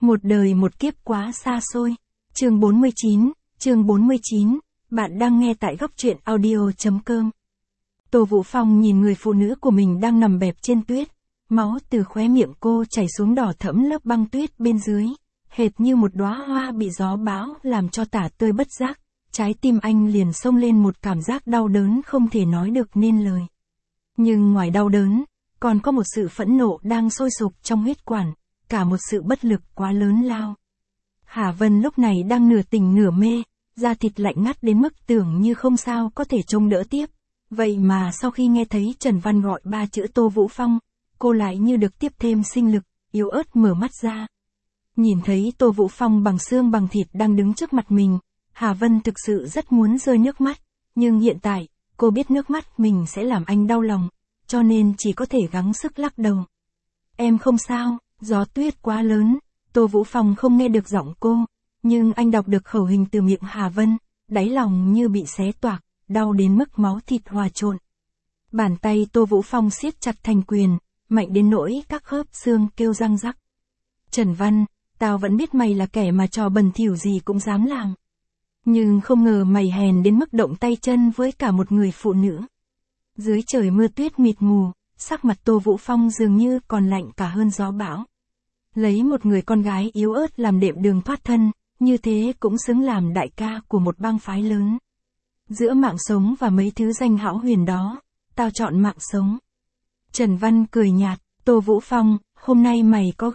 Một đời một kiếp quá xa xôi. Chương 49, bạn đang nghe tại góc truyện audio.com. Tô Vũ Phong nhìn người phụ nữ của mình đang nằm bẹp trên tuyết, máu từ khóe miệng cô chảy xuống đỏ thẫm lớp băng tuyết bên dưới, hệt như một đóa hoa bị gió bão làm cho tả tơi bất giác, trái tim anh liền xông lên một cảm giác đau đớn không thể nói được nên lời. Nhưng ngoài đau đớn, còn có một sự phẫn nộ đang sôi sục trong huyết quản, cả một sự bất lực quá lớn lao. Hà Vân lúc này đang nửa tỉnh nửa mê, da thịt lạnh ngắt đến mức tưởng như không sao có thể trông đỡ tiếp. Vậy mà sau khi nghe thấy Trần Văn gọi ba chữ Tô Vũ Phong, cô lại như được tiếp thêm sinh lực, yếu ớt mở mắt ra. Nhìn thấy Tô Vũ Phong bằng xương bằng thịt đang đứng trước mặt mình, Hà Vân thực sự rất muốn rơi nước mắt, nhưng hiện tại, cô biết nước mắt mình sẽ làm anh đau lòng, cho nên chỉ có thể gắng sức lắc đầu. Em không sao, gió tuyết quá lớn, Tô Vũ Phong không nghe được giọng cô, nhưng anh đọc được khẩu hình từ miệng Hà Vân, đáy lòng như bị xé toạc, đau đến mức máu thịt hòa trộn. Bàn tay Tô Vũ Phong siết chặt thành quyền, mạnh đến nỗi các khớp xương kêu răng rắc. Trần Văn, tao vẫn biết mày là kẻ mà trò bẩn thỉu gì cũng dám làm. Nhưng không ngờ mày hèn đến mức động tay chân với cả một người phụ nữ. Dưới trời mưa tuyết mịt mù, sắc mặt Tô Vũ Phong dường như còn lạnh cả hơn gió bão. Lấy một người con gái yếu ớt làm đệm đường thoát thân, như thế cũng xứng làm đại ca của một bang phái lớn. Giữa mạng sống và mấy thứ danh hão huyền đó, tao chọn mạng sống. Trần Văn cười nhạt, Tô Vũ Phong, hôm nay mày có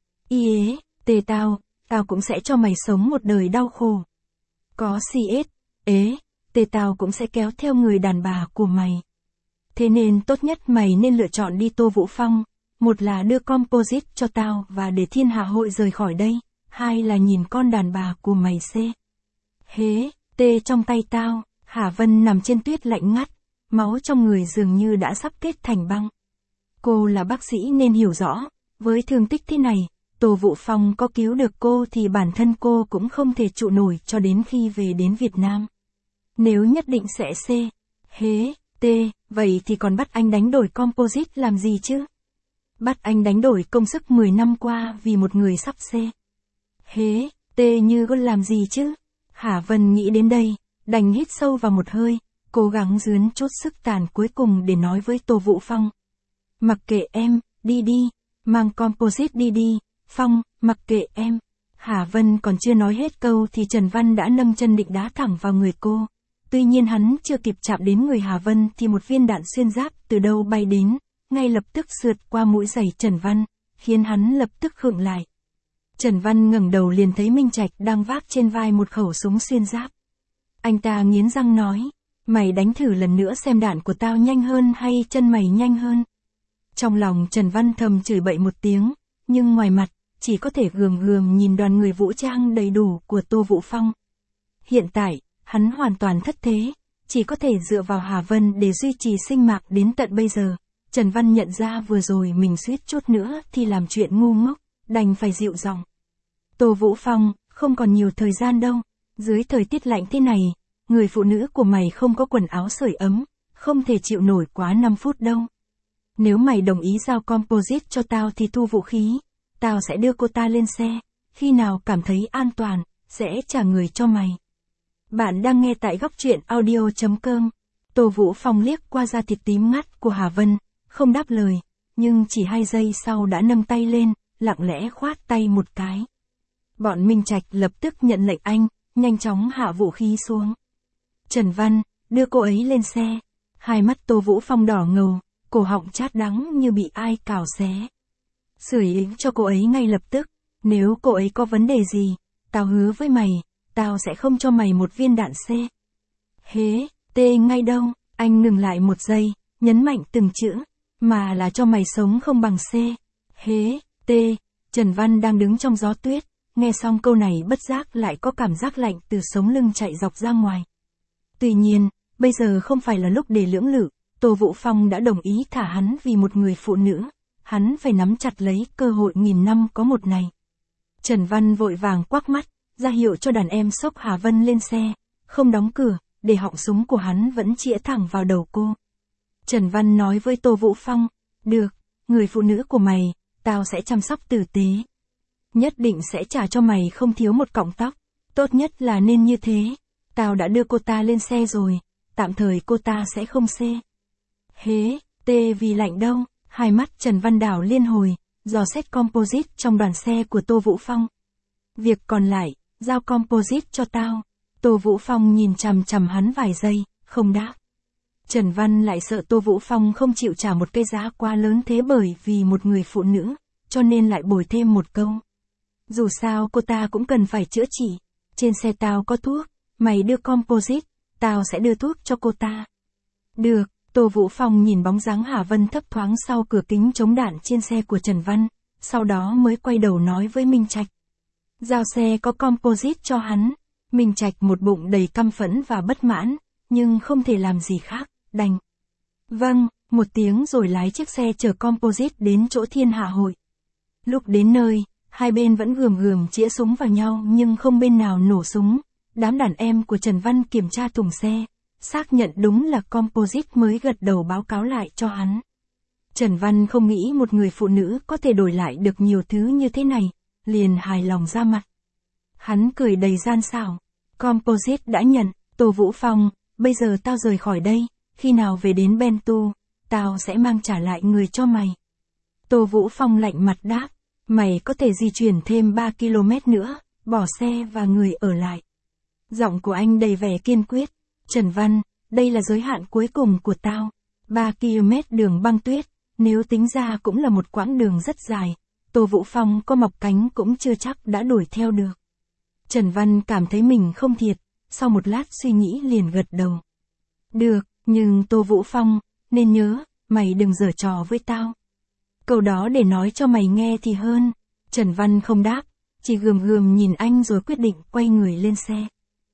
tao cũng sẽ cho mày sống một đời đau khổ. Có tao cũng sẽ kéo theo người đàn bà của mày. Thế nên tốt nhất mày nên lựa chọn đi Tô Vũ Phong, một là đưa composite cho tao và để thiên hạ hội rời khỏi đây, hai là nhìn con đàn bà của mày trong tay tao. Hà Vân nằm trên tuyết lạnh ngắt, máu trong người dường như đã sắp kết thành băng. Cô là bác sĩ nên hiểu rõ, với thương tích thế này, Tô Vũ Phong có cứu được cô thì bản thân cô cũng không thể trụ nổi cho đến khi về đến Việt Nam. Nếu nhất định sẽ vậy thì còn bắt anh đánh đổi composite làm gì chứ? Bắt anh đánh đổi công sức 10 năm qua vì một người sắp như con làm gì chứ? Hà Vân nghĩ đến đây, đành hít sâu vào một hơi, cố gắng dướn chút sức tàn cuối cùng để nói với Tô Vũ Phong. Mặc kệ em, đi, mang composite đi, Phong, mặc kệ em. Hà Vân còn chưa nói hết câu thì Trần Văn đã nâng chân định đá thẳng vào người cô. Tuy nhiên hắn chưa kịp chạm đến người Hà Vân thì một viên đạn xuyên giáp từ đâu bay đến, ngay lập tức sượt qua mũi giày Trần Văn, khiến hắn lập tức khựng lại. Trần Văn ngẩng đầu liền thấy Minh Trạch đang vác trên vai một khẩu súng xuyên giáp. Anh ta nghiến răng nói, mày đánh thử lần nữa xem đạn của tao nhanh hơn hay chân mày nhanh hơn. Trong lòng Trần Văn thầm chửi bậy một tiếng, nhưng ngoài mặt, chỉ có thể gườm nhìn đoàn người vũ trang đầy đủ của Tô Vũ Phong. Hiện tại, hắn hoàn toàn thất thế, chỉ có thể dựa vào Hà Vân để duy trì sinh mạng đến tận bây giờ. Trần Văn nhận ra vừa rồi mình suýt chút nữa thì làm chuyện ngu ngốc, đành phải dịu giọng. Tô Vũ Phong, không còn nhiều thời gian đâu, dưới thời tiết lạnh thế này, người phụ nữ của mày không có quần áo sưởi ấm, không thể chịu nổi quá 5 phút đâu. Nếu mày đồng ý giao composite cho tao thì thu vũ khí, tao sẽ đưa cô ta lên xe, khi nào cảm thấy an toàn, sẽ trả người cho mày. Bạn đang nghe tại góc truyện audio.com. Tô Vũ Phong liếc qua da thịt tím ngắt của Hà Vân, không đáp lời, nhưng chỉ 2 giây sau đã nâng tay lên, lặng lẽ khoát tay một cái. Bọn Minh Trạch lập tức nhận lệnh anh, nhanh chóng hạ vũ khí xuống. Trần Văn, đưa cô ấy lên xe. Hai mắt Tô Vũ Phong đỏ ngầu, cổ họng chát đắng như bị ai cào xé. Sưởi ấm cho cô ấy ngay lập tức, nếu cô ấy có vấn đề gì, tao hứa với mày, tao sẽ không cho mày một viên đạn ngay đâu. Anh ngừng lại một giây, nhấn mạnh từng chữ, mà là cho mày sống không bằng Trần Văn đang đứng trong gió tuyết, nghe xong câu này bất giác lại có cảm giác lạnh từ sống lưng chạy dọc ra ngoài. Tuy nhiên, bây giờ không phải là lúc để lưỡng lự, Tô Vũ Phong đã đồng ý thả hắn vì một người phụ nữ, hắn phải nắm chặt lấy cơ hội 1000 năm có một này. Trần Văn vội vàng quắc mắt, ra hiệu cho đàn em xốc Hà Vân lên xe, không đóng cửa, để họng súng của hắn vẫn chĩa thẳng vào đầu cô. Trần Văn nói với Tô Vũ Phong, được, người phụ nữ của mày, tao sẽ chăm sóc tử tế. Nhất định sẽ trả cho mày không thiếu một cọng tóc. Tốt nhất là nên như thế. Tao đã đưa cô ta lên xe rồi. Tạm thời cô ta sẽ không xê. Hế, tê vì lạnh đâu. Hai mắt Trần Văn Đảo liên hồi, dò xét composite trong đoàn xe của Tô Vũ Phong. Việc còn lại, giao composite cho tao. Tô Vũ Phong nhìn chằm chằm hắn vài giây, không đáp. Trần Văn lại sợ Tô Vũ Phong không chịu trả một cái giá quá lớn thế bởi vì một người phụ nữ, cho nên lại bồi thêm một câu. Dù sao cô ta cũng cần phải chữa trị. Trên xe tao có thuốc, mày đưa composite, tao sẽ đưa thuốc cho cô ta. Được, Tô Vũ Phong nhìn bóng dáng Hà Vân thấp thoáng sau cửa kính chống đạn trên xe của Trần Văn, sau đó mới quay đầu nói với Minh Trạch. Giao xe có composite cho hắn. Minh Trạch một bụng đầy căm phẫn và bất mãn, nhưng không thể làm gì khác, đành. Vâng, một tiếng rồi lái chiếc xe chở composite đến chỗ Thiên Hạ Hội. Lúc đến nơi, hai bên vẫn gườm gườm chĩa súng vào nhau nhưng không bên nào nổ súng. Đám đàn em của Trần Văn kiểm tra thùng xe, xác nhận đúng là composite mới gật đầu báo cáo lại cho hắn. Trần Văn không nghĩ một người phụ nữ có thể đổi lại được nhiều thứ như thế này, liền hài lòng ra mặt. Hắn cười đầy gian xảo. Composite đã nhận, Tô Vũ Phong, bây giờ tao rời khỏi đây, khi nào về đến Bentu, tao sẽ mang trả lại người cho mày. Tô Vũ Phong lạnh mặt đáp, mày có thể di chuyển thêm 3 km nữa, bỏ xe và người ở lại. Giọng của anh đầy vẻ kiên quyết. Trần Văn, đây là giới hạn cuối cùng của tao. 3 km đường băng tuyết, nếu tính ra cũng là một quãng đường rất dài. Tô Vũ Phong có mọc cánh cũng chưa chắc đã đuổi theo được. Trần Văn cảm thấy mình không thiệt, sau một lát suy nghĩ liền gật đầu. Được, nhưng Tô Vũ Phong, nên nhớ, mày đừng giở trò với tao. Câu đó để nói cho mày nghe thì hơn. Trần Văn không đáp, chỉ gườm gườm nhìn anh rồi quyết định quay người lên xe.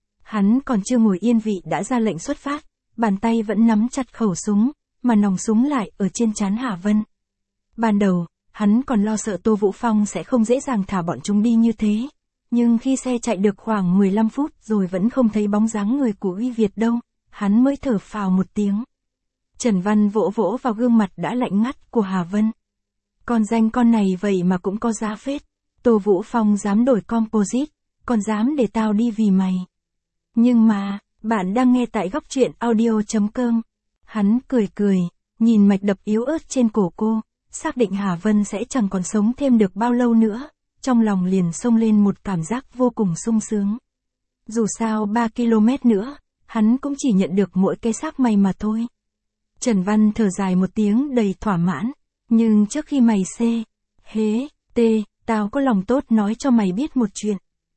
Hắn còn chưa ngồi yên vị đã ra lệnh xuất phát, bàn tay vẫn nắm chặt khẩu súng, mà nòng súng lại ở trên trán Hà Vân. Ban đầu, hắn còn lo sợ Tô Vũ Phong sẽ không dễ dàng thả bọn chúng đi như thế. Nhưng khi xe chạy được khoảng 15 phút rồi vẫn không thấy bóng dáng người của Uy Việt đâu, hắn mới thở phào một tiếng. Trần Văn vỗ vỗ vào gương mặt đã lạnh ngắt của Hà Vân. Con danh con này vậy mà cũng có giá phết. Tô Vũ Phong dám đổi composite, còn dám để tao đi vì mày. Nhưng mà, bạn đang nghe tại góc truyện audio.com. Hắn cười cười, nhìn mạch đập yếu ớt trên cổ cô, xác định Hà Vân sẽ chẳng còn sống thêm được bao lâu nữa, trong lòng liền xông lên một cảm giác vô cùng sung sướng. Dù sao 3 km nữa, hắn cũng chỉ nhận được mỗi cái xác mày mà thôi. Trần Văn thở dài một tiếng đầy thỏa mãn, nhưng trước khi mày xê, hế, tê, tao có lòng tốt nói cho mày biết một chuyện.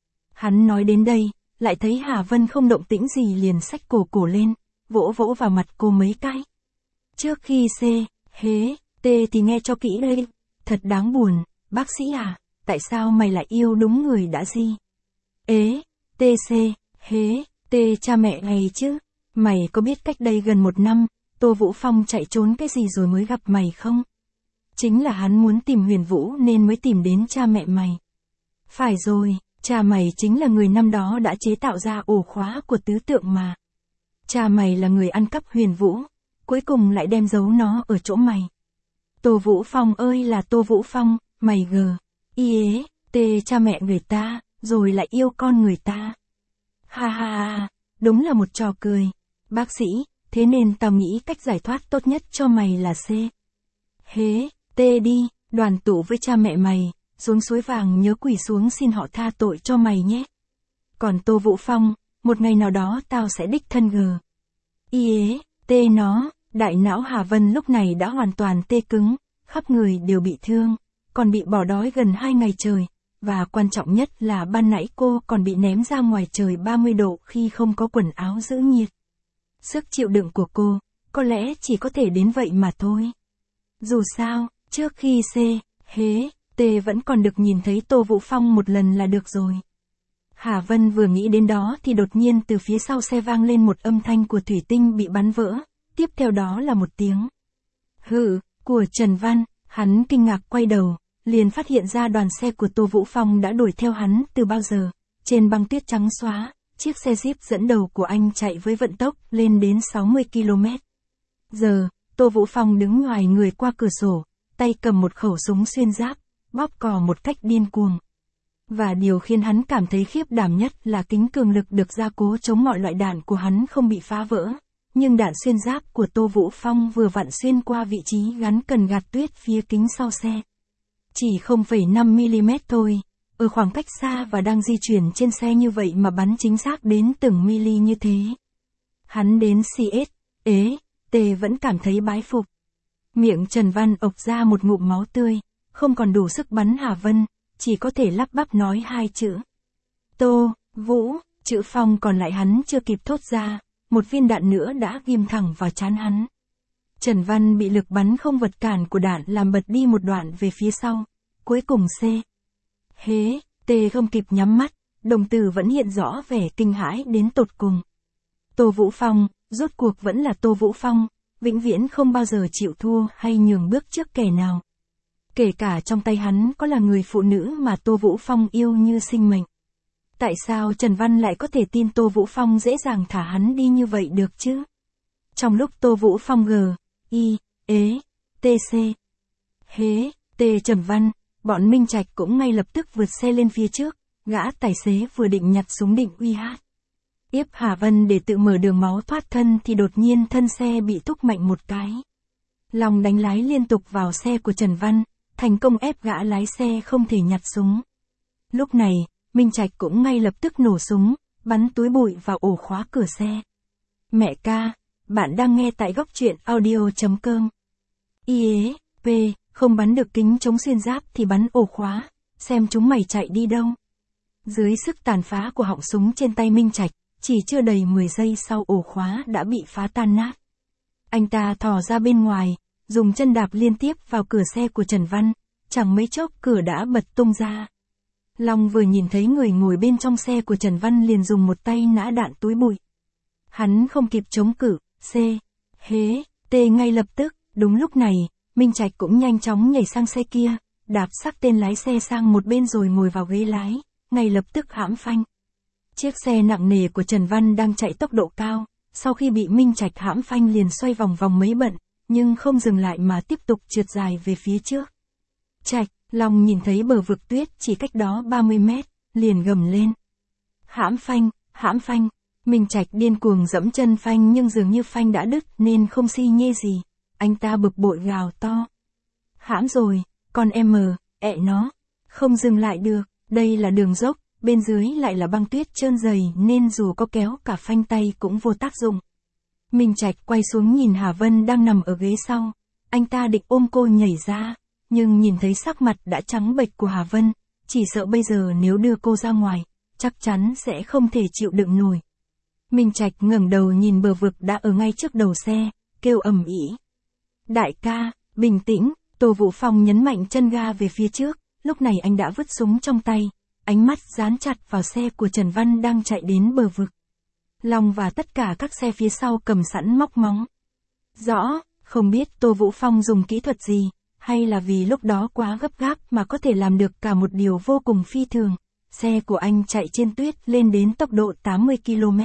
Hắn nói đến đây, lại thấy Hà Vân không động tĩnh gì liền xách cổ lên, vỗ vỗ vào mặt cô mấy cái. Trước khi xê, hế, tê thì nghe cho kỹ đây, thật đáng buồn, bác sĩ à, tại sao mày lại yêu đúng người đã gì? Ế, tê xê, hế, tê cha mẹ ngày chứ, mày có biết cách đây gần 1 năm, Tô Vũ Phong chạy trốn cái gì rồi mới gặp mày không? Chính là hắn muốn tìm Huyền Vũ nên mới tìm đến cha mẹ mày. Phải rồi, cha mày chính là người năm đó đã chế tạo ra ổ khóa của tứ tượng mà. Cha mày là người ăn cắp Huyền Vũ, cuối cùng lại đem giấu nó ở chỗ mày. Tô Vũ Phong ơi là Tô Vũ Phong, mày gờ, ế, tê cha mẹ người ta, rồi lại yêu con người ta. Ha ha ha, đúng là một trò cười. Bác sĩ, thế nên tao nghĩ cách giải thoát tốt nhất cho mày là C. Hế, tê đi, đoàn tụ với cha mẹ mày, xuống suối vàng nhớ quỳ xuống xin họ tha tội cho mày nhé. Còn Tô Vũ Phong, một ngày nào đó tao sẽ đích thân gờ. Ế, tê nó, đại não Hà Vân lúc này đã hoàn toàn tê cứng, khắp người đều bị thương, còn bị bỏ đói gần 2 ngày trời, và quan trọng nhất là ban nãy cô còn bị ném ra ngoài trời 30 độ khi không có quần áo giữ nhiệt. Sức chịu đựng của cô, có lẽ chỉ có thể đến vậy mà thôi. Dù sao, trước khi C, hế, T vẫn còn được nhìn thấy Tô Vũ Phong một lần là được rồi. Hà Vân vừa nghĩ đến đó thì đột nhiên từ phía sau xe vang lên một âm thanh của thủy tinh bị bắn vỡ, tiếp theo đó là một tiếng hừ của Trần Văn. Hắn kinh ngạc quay đầu, liền phát hiện ra đoàn xe của Tô Vũ Phong đã đuổi theo hắn từ bao giờ. Trên băng tuyết trắng xóa, chiếc xe Jeep dẫn đầu của anh chạy với vận tốc lên đến 60 km. Giờ, Tô Vũ Phong đứng ngoài người qua cửa sổ, tay cầm một khẩu súng xuyên giáp, bóp cò một cách điên cuồng. Và điều khiến hắn cảm thấy khiếp đảm nhất là kính cường lực được gia cố chống mọi loại đạn của hắn không bị phá vỡ. Nhưng đạn xuyên giáp của Tô Vũ Phong vừa vặn xuyên qua vị trí gắn cần gạt tuyết phía kính sau xe. Chỉ 0,5mm thôi, ở khoảng cách xa và đang di chuyển trên xe như vậy mà bắn chính xác đến từng mili như thế. Hắn đến CS, T vẫn cảm thấy bái phục. Miệng Trần Văn ộc ra một ngụm máu tươi, không còn đủ sức bắn Hà Vân, chỉ có thể lắp bắp nói hai chữ. Tô, Vũ, chữ Phong còn lại hắn chưa kịp thốt ra, một viên đạn nữa đã ghim thẳng vào trán hắn. Trần Văn bị lực bắn không vật cản của đạn làm bật đi một đoạn về phía sau, cuối cùng T không kịp nhắm mắt, đồng tử vẫn hiện rõ vẻ kinh hãi đến tột cùng. Tô Vũ Phong, rốt cuộc vẫn là Tô Vũ Phong, vĩnh viễn không bao giờ chịu thua hay nhường bước trước kẻ nào. Kể cả trong tay hắn có là người phụ nữ mà Tô Vũ Phong yêu như sinh mệnh. Tại sao Trần Văn lại có thể tin Tô Vũ Phong dễ dàng thả hắn đi như vậy được chứ? Trong lúc Tô Vũ Phong Trần Văn, bọn Minh Trạch cũng ngay lập tức vượt xe lên phía trước, gã tài xế vừa định nhặt súng định uy hiếp Hà Vân để tự mở đường máu thoát thân thì đột nhiên thân xe bị thúc mạnh một cái. Long đánh lái liên tục vào xe của Trần Văn, thành công ép gã lái xe không thể nhặt súng. Lúc này, Minh Trạch cũng ngay lập tức nổ súng, bắn túi bụi vào ổ khóa cửa xe. Mẹ ca, bạn đang nghe tại góc truyện audio.com. Không bắn được kính chống xuyên giáp thì bắn ổ khóa, xem chúng mày chạy đi đâu. Dưới sức tàn phá của họng súng trên tay Minh Trạch, chỉ chưa đầy 10 giây sau ổ khóa đã bị phá tan nát. Anh ta thò ra bên ngoài, dùng chân đạp liên tiếp vào cửa xe của Trần Văn, chẳng mấy chốc cửa đã bật tung ra. Long vừa nhìn thấy người ngồi bên trong xe của Trần Văn liền dùng một tay nã đạn túi bụi. Hắn không kịp chống cự, ngay lập tức, đúng lúc này, Minh Trạch cũng nhanh chóng nhảy sang xe kia, đạp xác tên lái xe sang một bên rồi ngồi vào ghế lái, ngay lập tức hãm phanh. Chiếc xe nặng nề của Trần Văn đang chạy tốc độ cao, sau khi bị Minh Trạch hãm phanh liền xoay vòng vòng mấy bận, nhưng không dừng lại mà tiếp tục trượt dài về phía trước. Trạch, Long nhìn thấy bờ vực tuyết chỉ cách đó 30 mét, liền gầm lên. Hãm phanh, Minh Trạch điên cuồng giẫm chân phanh nhưng dường như phanh đã đứt nên không xi nhê gì. Anh ta bực bội gào to. Hãm rồi, con nó, không dừng lại được, đây là đường dốc, bên dưới lại là băng tuyết trơn dày nên dù có kéo cả phanh tay cũng vô tác dụng. Minh Trạch quay xuống nhìn Hà Vân đang nằm ở ghế sau, anh ta định ôm cô nhảy ra, nhưng nhìn thấy sắc mặt đã trắng bệch của Hà Vân, chỉ sợ bây giờ nếu đưa cô ra ngoài, chắc chắn sẽ không thể chịu đựng nổi. Minh Trạch ngẩng đầu nhìn bờ vực đã ở ngay trước đầu xe, kêu ầm ĩ. Đại ca, bình tĩnh, Tô Vũ Phong nhấn mạnh chân ga về phía trước, lúc này anh đã vứt súng trong tay, ánh mắt dán chặt vào xe của Trần Văn đang chạy đến bờ vực. Long và tất cả các xe phía sau cầm sẵn móc móng. Rõ, không biết Tô Vũ Phong dùng kỹ thuật gì, hay là vì lúc đó quá gấp gáp mà có thể làm được cả một điều vô cùng phi thường. Xe của anh chạy trên tuyết lên đến tốc độ 80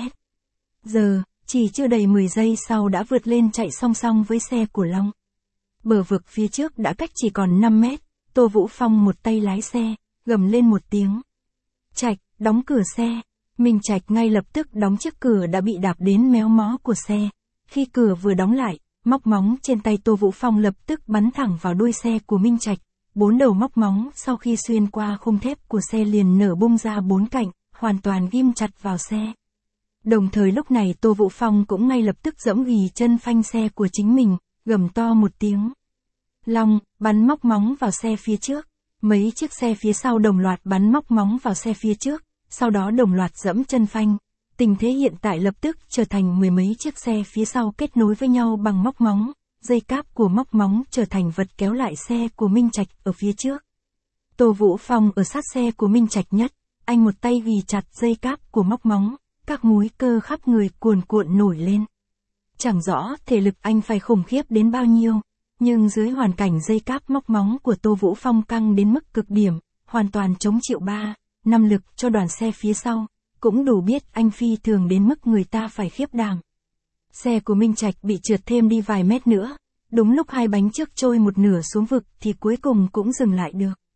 km/h, chỉ chưa đầy 10 giây sau đã vượt lên chạy song song với xe của Long. Bờ vực phía trước đã cách chỉ còn 5 mét, Tô Vũ Phong một tay lái xe, gầm lên một tiếng. Trạch, đóng cửa xe. Minh Trạch ngay lập tức đóng chiếc cửa đã bị đạp đến méo mó của xe. Khi cửa vừa đóng lại, móc móng trên tay Tô Vũ Phong lập tức bắn thẳng vào đuôi xe của Minh Trạch. 4 đầu móc móng sau khi xuyên qua khung thép của xe liền nở bung ra 4 cạnh, hoàn toàn ghim chặt vào xe. Đồng thời lúc này Tô Vũ Phong cũng ngay lập tức giẫm ghì chân phanh xe của chính mình, gầm to một tiếng. Long, bắn móc móng vào xe phía trước. Mấy chiếc xe phía sau đồng loạt bắn móc móng vào xe phía trước, sau đó đồng loạt giẫm chân phanh. Tình thế hiện tại lập tức trở thành mười mấy chiếc xe phía sau kết nối với nhau bằng móc móng, dây cáp của móc móng trở thành vật kéo lại xe của Minh Trạch ở phía trước. Tô Vũ Phong ở sát xe của Minh Trạch nhất, anh một tay ghì chặt dây cáp của móc móng, các múi cơ khắp người cuồn cuộn nổi lên. Chẳng rõ thể lực anh phải khủng khiếp đến bao nhiêu, nhưng dưới hoàn cảnh dây cáp móc móng của Tô Vũ Phong căng đến mức cực điểm, hoàn toàn chống chịu 3-5 lực cho đoàn xe phía sau, cũng đủ biết anh phi thường đến mức người ta phải khiếp đảm. Xe của Minh Trạch bị trượt thêm đi vài mét nữa, đúng lúc hai bánh trước trôi một nửa xuống vực thì cuối cùng cũng dừng lại được.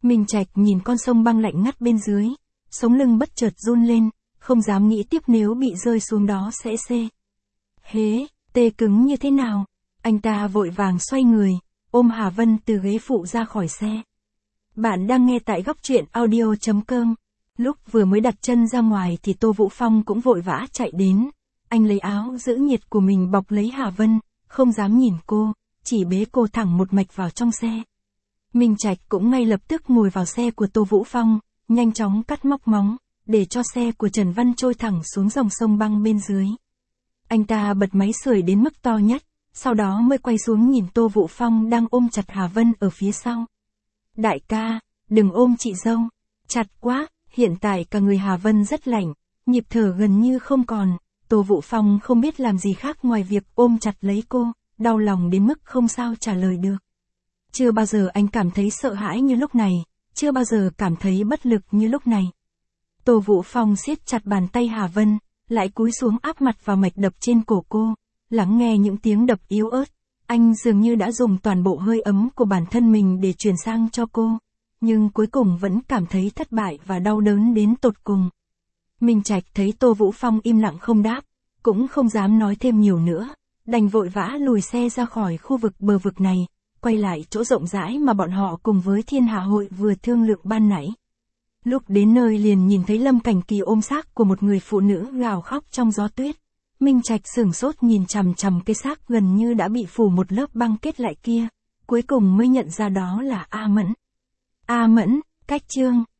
Minh Trạch nhìn con sông băng lạnh ngắt bên dưới, sống lưng bất chợt run lên, không dám nghĩ tiếp nếu bị rơi xuống đó sẽ tê cứng như thế nào. Anh ta vội vàng xoay người, ôm Hà Vân từ ghế phụ ra khỏi xe. Bạn đang nghe tại góc truyện audio.com. Lúc vừa mới đặt chân ra ngoài thì Tô Vũ Phong cũng vội vã chạy đến. Anh lấy áo giữ nhiệt của mình bọc lấy Hà Vân, không dám nhìn cô, chỉ bế cô thẳng một mạch vào trong xe. Minh Trạch cũng ngay lập tức ngồi vào xe của Tô Vũ Phong, nhanh chóng cắt móc móng, để cho xe của Trần Văn trôi thẳng xuống dòng sông băng bên dưới. Anh ta bật máy sưởi đến mức to nhất, sau đó mới quay xuống nhìn Tô Vũ Phong đang ôm chặt Hà Vân ở phía sau. Đại ca, đừng ôm chị dâu, chặt quá, hiện tại cả người Hà Vân rất lạnh, nhịp thở gần như không còn. Tô Vũ Phong không biết làm gì khác ngoài việc ôm chặt lấy cô, đau lòng đến mức không sao trả lời được. Chưa bao giờ anh cảm thấy sợ hãi như lúc này, chưa bao giờ cảm thấy bất lực như lúc này. Tô Vũ Phong siết chặt bàn tay Hà Vân, lại cúi xuống áp mặt vào mạch đập trên cổ cô, lắng nghe những tiếng đập yếu ớt. Anh dường như đã dùng toàn bộ hơi ấm của bản thân mình để truyền sang cho cô, nhưng cuối cùng vẫn cảm thấy thất bại và đau đớn đến tột cùng. Minh Trạch thấy Tô Vũ Phong im lặng không đáp, cũng không dám nói thêm nhiều nữa, đành vội vã lùi xe ra khỏi khu vực bờ vực này, quay lại chỗ rộng rãi mà bọn họ cùng với Thiên Hà Hội vừa thương lượng ban nãy. Lúc đến nơi liền nhìn thấy Lâm Cảnh Kỳ ôm xác của một người phụ nữ gào khóc trong gió tuyết. Minh Trạch sửng sốt nhìn chằm chằm cái xác gần như đã bị phủ một lớp băng kết lại kia, cuối cùng mới nhận ra đó là A Mẫn. A Mẫn, cách chương.